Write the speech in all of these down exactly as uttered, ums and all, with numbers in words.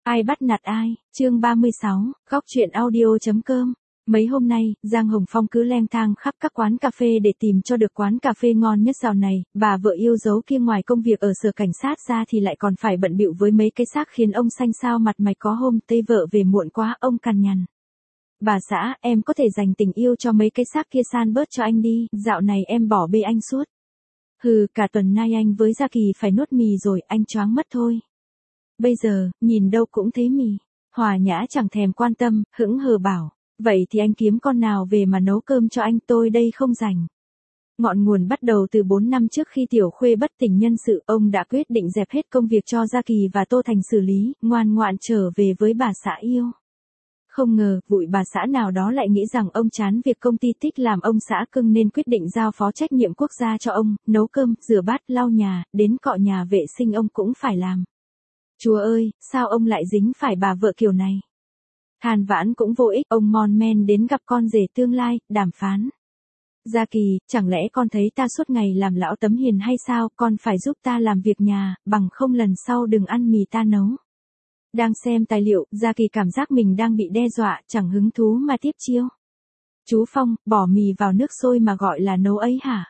Ai bắt nạt ai, chương ba mươi sáu, góc chuyện audio.com. Mấy hôm nay, Giang Hồng Phong cứ lang thang khắp các quán cà phê để tìm cho được quán cà phê ngon nhất dạo này, bà vợ yêu dấu kia ngoài công việc ở sở cảnh sát ra thì lại còn phải bận bịu với mấy cái xác khiến ông xanh xao mặt mày có hôm tây vợ về muộn quá ông cằn nhằn. Bà xã, em có thể dành tình yêu cho mấy cái xác kia san bớt cho anh đi, dạo này em bỏ bê anh suốt. Hừ, cả tuần nay anh với Gia Kỳ phải nuốt mì rồi, anh choáng mất thôi. Bây giờ, nhìn đâu cũng thấy mì. Hòa Nhã chẳng thèm quan tâm, hững hờ bảo. Vậy thì anh kiếm con nào về mà nấu cơm cho anh, tôi đây không rảnh. Ngọn nguồn bắt đầu từ bốn năm trước khi Tiểu Khuê bất tỉnh nhân sự, ông đã quyết định dẹp hết công việc cho Gia Kỳ và Tô Thành xử lý, ngoan ngoãn trở về với bà xã yêu. Không ngờ, vụi bà xã nào đó lại nghĩ rằng ông chán việc công ty tích làm ông xã cưng nên quyết định giao phó trách nhiệm quốc gia cho ông, nấu cơm, rửa bát, lau nhà, đến cọ nhà vệ sinh ông cũng phải làm. Chúa ơi, sao ông lại dính phải bà vợ kiểu này? Than vãn cũng vô ích, ông mon men đến gặp con rể tương lai, đàm phán. Gia Kỳ, chẳng lẽ con thấy ta suốt ngày làm lão tấm hiền hay sao, con phải giúp ta làm việc nhà, bằng không lần sau đừng ăn mì ta nấu. Đang xem tài liệu, Gia Kỳ cảm giác mình đang bị đe dọa, chẳng hứng thú mà tiếp chiêu. Chú Phong, bỏ mì vào nước sôi mà gọi là nấu ấy hả?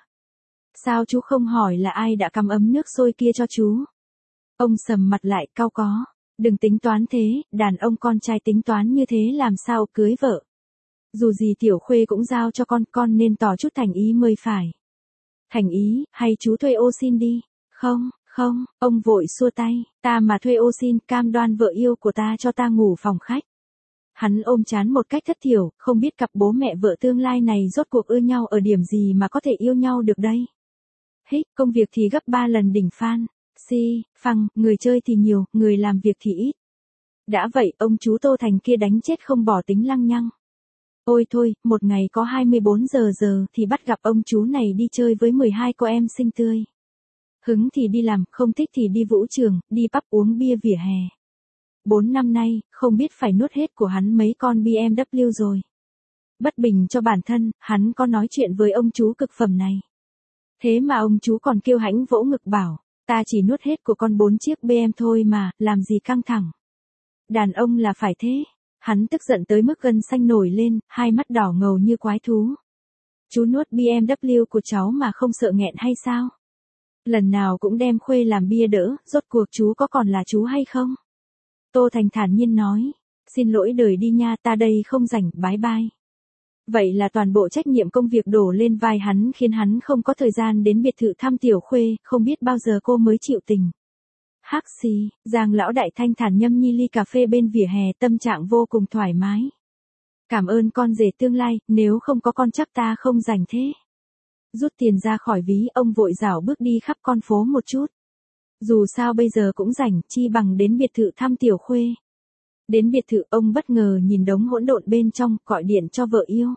Sao chú không hỏi là ai đã cắm ấm nước sôi kia cho chú? Ông sầm mặt lại, cau có. Đừng tính toán thế, đàn ông con trai tính toán như thế làm sao cưới vợ. Dù gì Tiểu Khuê cũng giao cho con, con nên tỏ chút thành ý mới phải. Thành ý, hay chú thuê ô xin đi? Không, không, ông vội xua tay, ta mà thuê ô xin, cam đoan vợ yêu của ta cho ta ngủ phòng khách. Hắn ôm chán một cách thất thiểu, không biết cặp bố mẹ vợ tương lai này rốt cuộc ưa nhau ở điểm gì mà có thể yêu nhau được đây. Hích, công việc thì gấp ba lần đỉnh Phan. Si, phăng, người chơi thì nhiều, người làm việc thì ít. Đã vậy, ông chú Tô Thành kia đánh chết không bỏ tính lăng nhăng. Ôi thôi, một ngày có hai mươi bốn giờ giờ thì bắt gặp ông chú này đi chơi với mười hai cô em xinh tươi. Hứng thì đi làm, không thích thì đi vũ trường, đi pub uống bia vỉa hè. Bốn năm nay, không biết phải nuốt hết của hắn mấy con bê em vê rồi. Bất bình cho bản thân, hắn có nói chuyện với ông chú cực phẩm này. Thế mà ông chú còn kêu hãnh vỗ ngực bảo. Ta chỉ nuốt hết của con bốn chiếc bê em thôi mà, làm gì căng thẳng. Đàn ông là phải thế. Hắn tức giận tới mức gân xanh nổi lên, hai mắt đỏ ngầu như quái thú. Chú nuốt bê em vê của cháu mà không sợ nghẹn hay sao? Lần nào cũng đem Khuê làm bia đỡ, rốt cuộc chú có còn là chú hay không? Tô Thành thản nhiên nói. Xin lỗi đời đi nha, ta đây không rảnh, bái bai. Vậy là toàn bộ trách nhiệm công việc đổ lên vai hắn khiến hắn không có thời gian đến biệt thự thăm Tiểu Khuê, không biết bao giờ cô mới chịu tình. Hắc xì, Giang lão đại thanh thản nhâm nhi ly cà phê bên vỉa hè, tâm trạng vô cùng thoải mái. Cảm ơn con rể tương lai, nếu không có con chắc ta không rảnh thế. Rút tiền ra khỏi ví, ông vội dảo bước đi khắp con phố một chút. Dù sao bây giờ cũng rảnh, chi bằng đến biệt thự thăm Tiểu Khuê. Đến biệt thự, ông bất ngờ nhìn đống hỗn độn bên trong, gọi điện cho vợ yêu.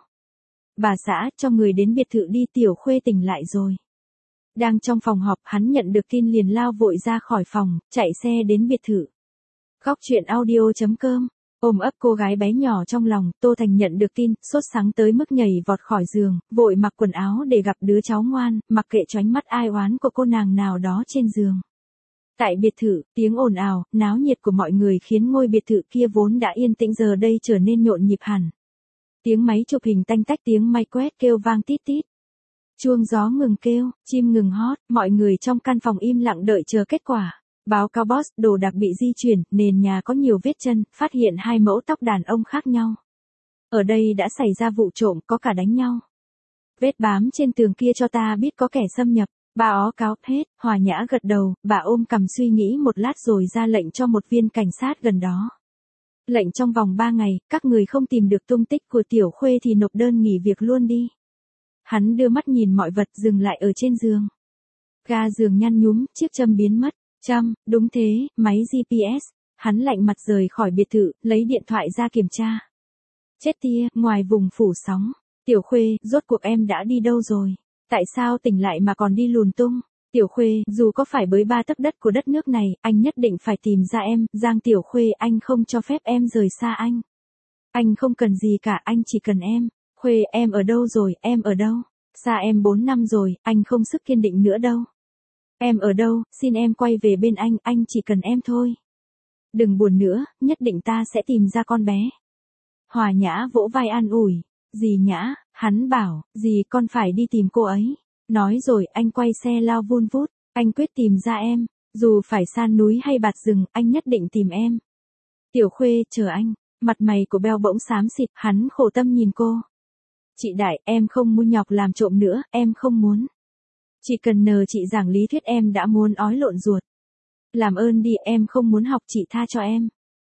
Bà xã, cho người đến biệt thự đi, Tiểu Khuê tỉnh lại rồi. Đang trong phòng họp, hắn nhận được tin liền lao vội ra khỏi phòng, chạy xe đến biệt thự. Góc chuyện audio.com. Ôm ấp cô gái bé nhỏ trong lòng, Tô Thành nhận được tin, sốt sắng tới mức nhảy vọt khỏi giường, vội mặc quần áo để gặp đứa cháu ngoan, mặc kệ choánh mắt ai oán của cô nàng nào đó trên giường. Tại biệt thự, tiếng ồn ào, náo nhiệt của mọi người khiến ngôi biệt thự kia vốn đã yên tĩnh giờ đây trở nên nhộn nhịp hẳn. Tiếng máy chụp hình tanh tách, tiếng may quét kêu vang tít tít. Chuông gió ngừng kêu, chim ngừng hót, mọi người trong căn phòng im lặng đợi chờ kết quả. Báo cáo boss, đồ đạc bị di chuyển, nền nhà có nhiều vết chân, phát hiện hai mẫu tóc đàn ông khác nhau. Ở đây đã xảy ra vụ trộm, có cả đánh nhau. Vết bám trên tường kia cho ta biết có kẻ xâm nhập. Bà ó cáo hết, Hòa Nhã gật đầu, bà ôm cằm suy nghĩ một lát rồi ra lệnh cho một viên cảnh sát gần đó. Lệnh trong vòng ba ngày, các người không tìm được tung tích của Tiểu Khuê thì nộp đơn nghỉ việc luôn đi. Hắn đưa mắt nhìn mọi vật dừng lại ở trên giường. Ga giường nhăn nhúm, chiếc châm biến mất. Châm, đúng thế, máy giê pê ét. Hắn lạnh mặt rời khỏi biệt thự, lấy điện thoại ra kiểm tra. Chết tia, ngoài vùng phủ sóng. Tiểu Khuê, rốt cuộc em đã đi đâu rồi? Tại sao tỉnh lại mà còn đi lùn tung? Tiểu Khuê, dù có phải bới ba tấc đất của đất nước này, anh nhất định phải tìm ra em. Giang Tiểu Khuê, anh không cho phép em rời xa anh. Anh không cần gì cả, anh chỉ cần em. Khuê, em ở đâu rồi, em ở đâu? Xa em bốn năm rồi, anh không sức kiên định nữa đâu. Em ở đâu, xin em quay về bên anh, anh chỉ cần em thôi. Đừng buồn nữa, nhất định ta sẽ tìm ra con bé. Hòa Nhã vỗ vai an ủi. Dì Nhã, hắn bảo, dì con phải đi tìm cô ấy. Nói rồi anh quay xe lao vun vút, anh quyết tìm ra em. Dù phải san núi hay bạt rừng, anh nhất định tìm em. Tiểu Khuê, chờ anh. Mặt mày của Beo bỗng xám xịt, hắn khổ tâm nhìn cô. Chị Đại, em không muốn nhọc làm trộm nữa, em không muốn. Chỉ cần nhờ chị giảng lý thuyết em đã muốn ói lộn ruột. Làm ơn đi, em không muốn học, chị tha cho em.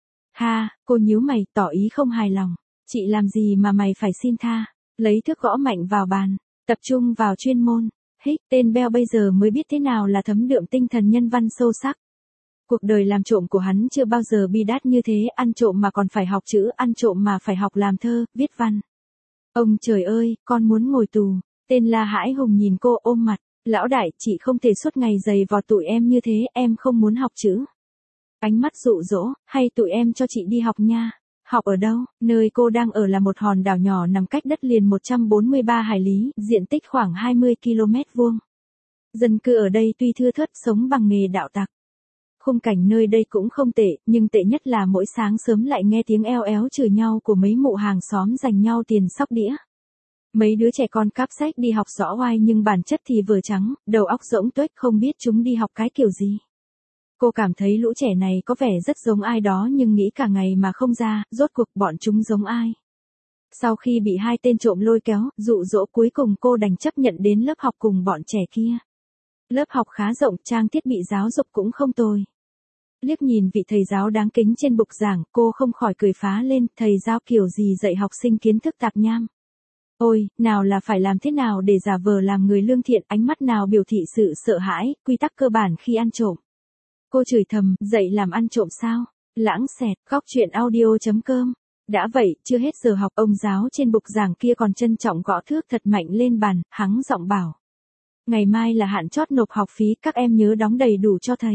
Ha, cô nhíu mày, tỏ ý không hài lòng. Chị làm gì mà mày phải xin tha? Lấy thước gõ mạnh vào bàn, tập trung vào chuyên môn. Hích, tên Beo bây giờ mới biết thế nào là thấm đượm tinh thần nhân văn sâu sắc. Cuộc đời làm trộm của hắn chưa bao giờ bi đát như thế, ăn trộm mà còn phải học chữ, ăn trộm mà phải học làm thơ, viết văn. Ông trời ơi, con muốn ngồi tù. Tên La Hãi Hùng nhìn cô ôm mặt. Lão đại, chị không thể suốt ngày giày vò tụi em như thế, em không muốn học chữ. Ánh mắt dụ dỗ, hay tụi em cho chị đi học nha. Học ở đâu? Nơi cô đang ở là một hòn đảo nhỏ nằm cách đất liền một trăm bốn mươi ba hải lý, diện tích khoảng hai mươi ki lô mét vuông. Dân cư ở đây tuy thưa thớt, sống bằng nghề đạo tặc. Khung cảnh nơi đây cũng không tệ, nhưng tệ nhất là mỗi sáng sớm lại nghe tiếng eo éo chửi nhau của mấy mụ hàng xóm giành nhau tiền sóc đĩa. Mấy đứa trẻ con cắp sách đi học rõ oai nhưng bản chất thì vừa trắng, đầu óc rỗng tuếch, không biết chúng đi học cái kiểu gì. Cô cảm thấy lũ trẻ này có vẻ rất giống ai đó nhưng nghĩ cả ngày mà không ra, rốt cuộc bọn chúng giống ai. Sau khi bị hai tên trộm lôi kéo, dụ dỗ, cuối cùng cô đành chấp nhận đến lớp học cùng bọn trẻ kia. Lớp học khá rộng, trang thiết bị giáo dục cũng không tồi. Liếc nhìn vị thầy giáo đáng kính trên bục giảng, cô không khỏi cười phá lên, thầy giáo kiểu gì dạy học sinh kiến thức tạp nham. Ôi, nào là phải làm thế nào để giả vờ làm người lương thiện, ánh mắt nào biểu thị sự sợ hãi, quy tắc cơ bản khi ăn trộm. Cô chửi thầm, dạy làm ăn trộm sao? Lãng xẹt, góc chuyện audio chấm com. Đã vậy, chưa hết giờ học, ông giáo trên bục giảng kia còn trân trọng gõ thước thật mạnh lên bàn, hắng giọng bảo. Ngày mai là hạn chót nộp học phí, các em nhớ đóng đầy đủ cho thầy.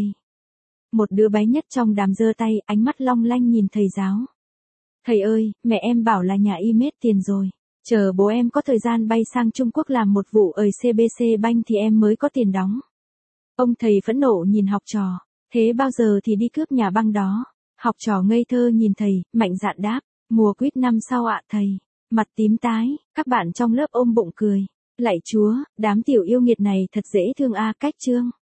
Một đứa bé nhất trong đám giơ tay, ánh mắt long lanh nhìn thầy giáo. Thầy ơi, mẹ em bảo là nhà y mết tiền rồi. Chờ bố em có thời gian bay sang Trung Quốc làm một vụ ở xê bê xê Bank thì em mới có tiền đóng. Ông thầy phẫn nộ nhìn học trò. Thế bao giờ thì đi cướp nhà băng đó? Học trò ngây thơ nhìn thầy, mạnh dạn đáp. Mùa quýt năm sau ạ thầy. Mặt tím tái, các bạn trong lớp ôm bụng cười. Lạy Chúa, đám tiểu yêu nghiệt này thật dễ thương a. Cách chương.